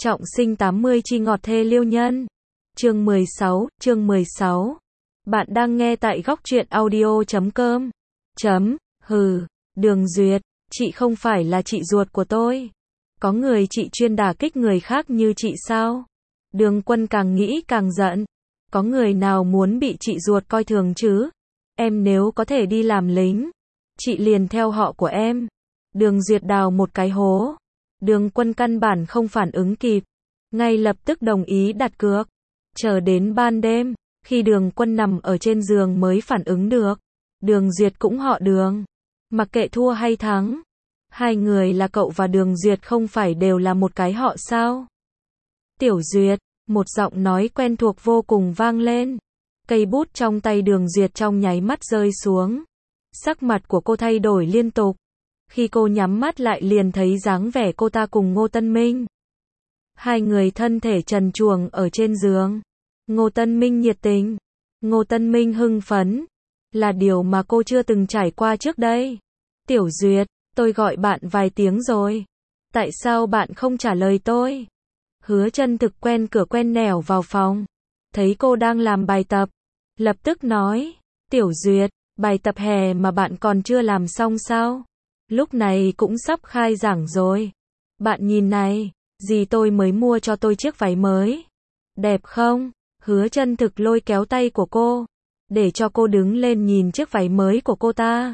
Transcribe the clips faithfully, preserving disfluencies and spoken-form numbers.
Trọng sinh tám mươi chi ngọt thê liêu nhân. Chương mười sáu, chương mười sáu. Bạn đang nghe tại góc truyện audio chấm com. Chấm, hừ, Đường Duyệt, chị không phải là chị ruột của tôi. Có người chị chuyên đả kích người khác như chị sao? Đường Quân càng nghĩ càng giận. Có người nào muốn bị chị ruột coi thường chứ? Em nếu có thể đi làm lính, chị liền theo họ của em. Đường Duyệt đào một cái hố. Đường Quân căn bản không phản ứng kịp, ngay lập tức đồng ý đặt cược. Chờ đến ban đêm, khi Đường Quân nằm ở trên giường mới phản ứng được. Đường Duyệt cũng họ Đường. Mặc kệ thua hay thắng, hai người là cậu và Đường Duyệt không phải đều là một cái họ sao? Tiểu Duyệt, một giọng nói quen thuộc vô cùng vang lên. Cây bút trong tay Đường Duyệt trong nháy mắt rơi xuống. Sắc mặt của cô thay đổi liên tục. Khi cô nhắm mắt lại liền thấy dáng vẻ cô ta cùng Ngô Tân Minh. Hai người thân thể trần truồng ở trên giường. Ngô Tân Minh nhiệt tình, Ngô Tân Minh hưng phấn, là điều mà cô chưa từng trải qua trước đây. Tiểu Duyệt, tôi gọi bạn vài tiếng rồi. Tại sao bạn không trả lời tôi? Hứa Chân Thực quen cửa quen nẻo vào phòng. Thấy cô đang làm bài tập. Lập tức nói, Tiểu Duyệt, bài tập hè mà bạn còn chưa làm xong sao? Lúc này cũng sắp khai giảng rồi. Bạn nhìn này, dì tôi mới mua cho tôi chiếc váy mới. Đẹp không? Hứa Chân Thực lôi kéo tay của cô, để cho cô đứng lên nhìn chiếc váy mới của cô ta.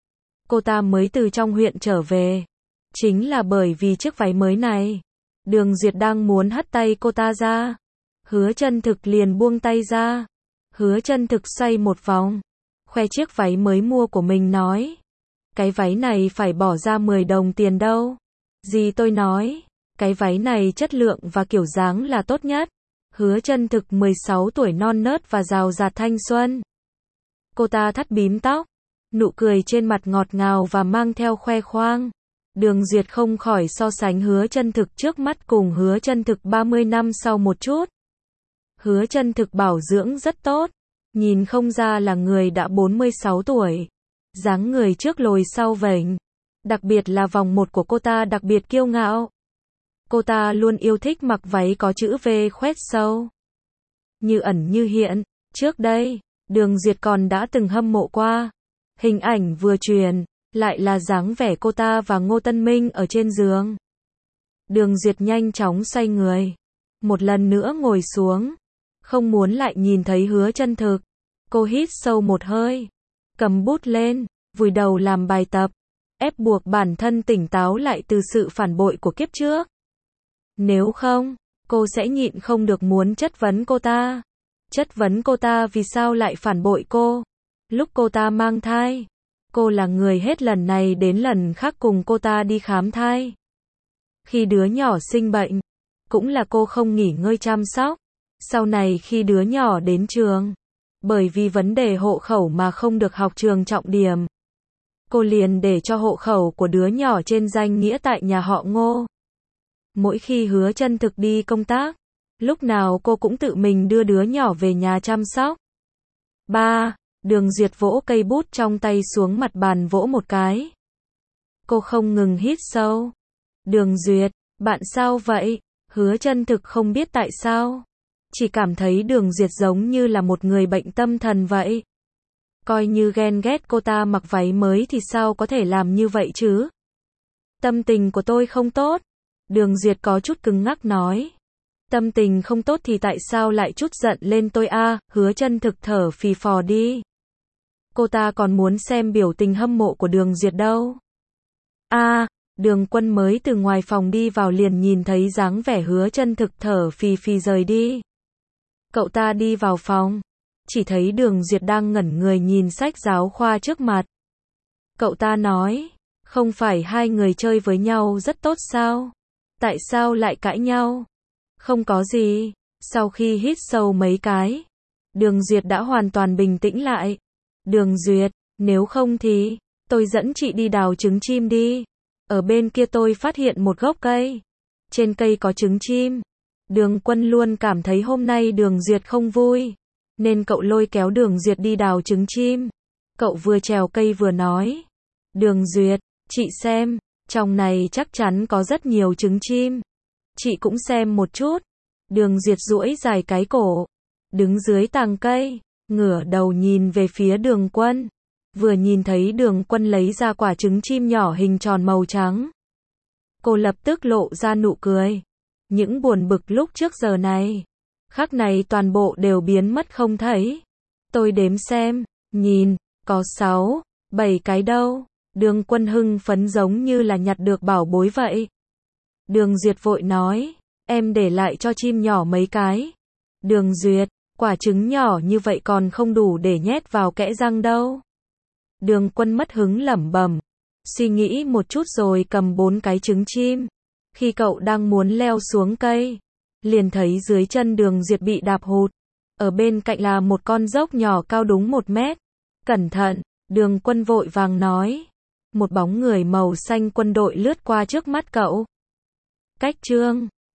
Cô ta mới từ trong huyện trở về. Chính là bởi vì chiếc váy mới này. Đường Duyệt đang muốn hất tay cô ta ra. Hứa Chân Thực liền buông tay ra. Hứa Chân Thực xoay một vòng, khoe chiếc váy mới mua của mình nói. Cái váy này phải bỏ ra mười đồng tiền đâu. Dì tôi nói, cái váy này chất lượng và kiểu dáng là tốt nhất. Hứa Chân Thực mười sáu tuổi non nớt và rào rạt thanh xuân. Cô ta thắt bím tóc, nụ cười trên mặt ngọt ngào và mang theo khoe khoang. Đường Duyệt không khỏi so sánh Hứa Chân Thực trước mắt cùng Hứa Chân Thực ba mươi năm sau một chút. Hứa Chân Thực bảo dưỡng rất tốt, nhìn không ra là người đã bốn mươi sáu tuổi. Dáng người trước lồi sau vểnh, đặc biệt là vòng một của cô ta đặc biệt kiêu ngạo. Cô ta luôn yêu thích mặc váy có chữ V khoét sâu, như ẩn như hiện. Trước đây, Đường Duyệt còn đã từng hâm mộ qua. Hình ảnh vừa truyền, lại là dáng vẻ cô ta và Ngô Tân Minh ở trên giường. Đường Duyệt nhanh chóng xoay người, một lần nữa ngồi xuống, không muốn lại nhìn thấy Hứa Chân Thực. Cô hít sâu một hơi, cầm bút lên, vùi đầu làm bài tập, ép buộc bản thân tỉnh táo lại từ sự phản bội của kiếp trước. Nếu không, cô sẽ nhịn không được muốn chất vấn cô ta. Chất vấn cô ta vì sao lại phản bội cô. Lúc cô ta mang thai, cô là người hết lần này đến lần khác cùng cô ta đi khám thai. Khi đứa nhỏ sinh bệnh, cũng là cô không nghỉ ngơi chăm sóc. Sau này khi đứa nhỏ đến trường, bởi vì vấn đề hộ khẩu mà không được học trường trọng điểm, cô liền để cho hộ khẩu của đứa nhỏ trên danh nghĩa tại nhà họ Ngô. Mỗi khi Hứa Chân Thực đi công tác, lúc nào cô cũng tự mình đưa đứa nhỏ về nhà chăm sóc. Ba, Đường Duyệt vỗ cây bút trong tay xuống mặt bàn vỗ một cái. Cô không ngừng hít sâu. Đường Duyệt, bạn sao vậy? Hứa Chân Thực không biết tại sao, chỉ cảm thấy Đường Duyệt giống như là một người bệnh tâm thần vậy. Coi như ghen ghét cô ta mặc váy mới thì sao có thể làm như vậy chứ? Tâm tình của tôi không tốt. Đường Duyệt có chút cứng ngắc nói. Tâm tình không tốt thì tại sao lại chút giận lên tôi a? À, Hứa Chân Thực thở phì phò đi. Cô ta còn muốn xem biểu tình hâm mộ của Đường Duyệt đâu. A, à, Đường Quân mới từ ngoài phòng đi vào liền nhìn thấy dáng vẻ Hứa Chân Thực thở phì phì rời đi. Cậu ta đi vào phòng, chỉ thấy Đường Duyệt đang ngẩn người nhìn sách giáo khoa trước mặt. Cậu ta nói, không phải hai người chơi với nhau rất tốt sao? Tại sao lại cãi nhau? Không có gì. Sau khi hít sâu mấy cái, Đường Duyệt đã hoàn toàn bình tĩnh lại. Đường Duyệt, nếu không thì, tôi dẫn chị đi đào trứng chim đi. Ở bên kia tôi phát hiện một gốc cây. Trên cây có trứng chim. Đường Quân luôn cảm thấy hôm nay Đường Duyệt không vui, nên cậu lôi kéo Đường Duyệt đi đào trứng chim. Cậu vừa trèo cây vừa nói. Đường Duyệt, chị xem, trong này chắc chắn có rất nhiều trứng chim. Chị cũng xem một chút. Đường Duyệt duỗi dài cái cổ, đứng dưới tàng cây, ngửa đầu nhìn về phía Đường Quân. Vừa nhìn thấy Đường Quân lấy ra quả trứng chim nhỏ hình tròn màu trắng. Cô lập tức lộ ra nụ cười. Những buồn bực lúc trước giờ này, khắc này toàn bộ đều biến mất không thấy. Tôi đếm xem, nhìn, có sáu, bảy cái đâu. Đường Quân hưng phấn giống như là nhặt được bảo bối vậy. Đường Duyệt vội nói, em để lại cho chim nhỏ mấy cái. Đường Duyệt, quả trứng nhỏ như vậy còn không đủ để nhét vào kẽ răng đâu. Đường Quân mất hứng lẩm bẩm, suy nghĩ một chút rồi cầm bốn cái trứng chim. Khi cậu đang muốn leo xuống cây, liền thấy dưới chân Đường Duyệt bị đạp hụt. Ở bên cạnh là một con dốc nhỏ cao đúng một mét. Cẩn thận, Đường Quân vội vàng nói. Một bóng người màu xanh quân đội lướt qua trước mắt cậu. Cách chương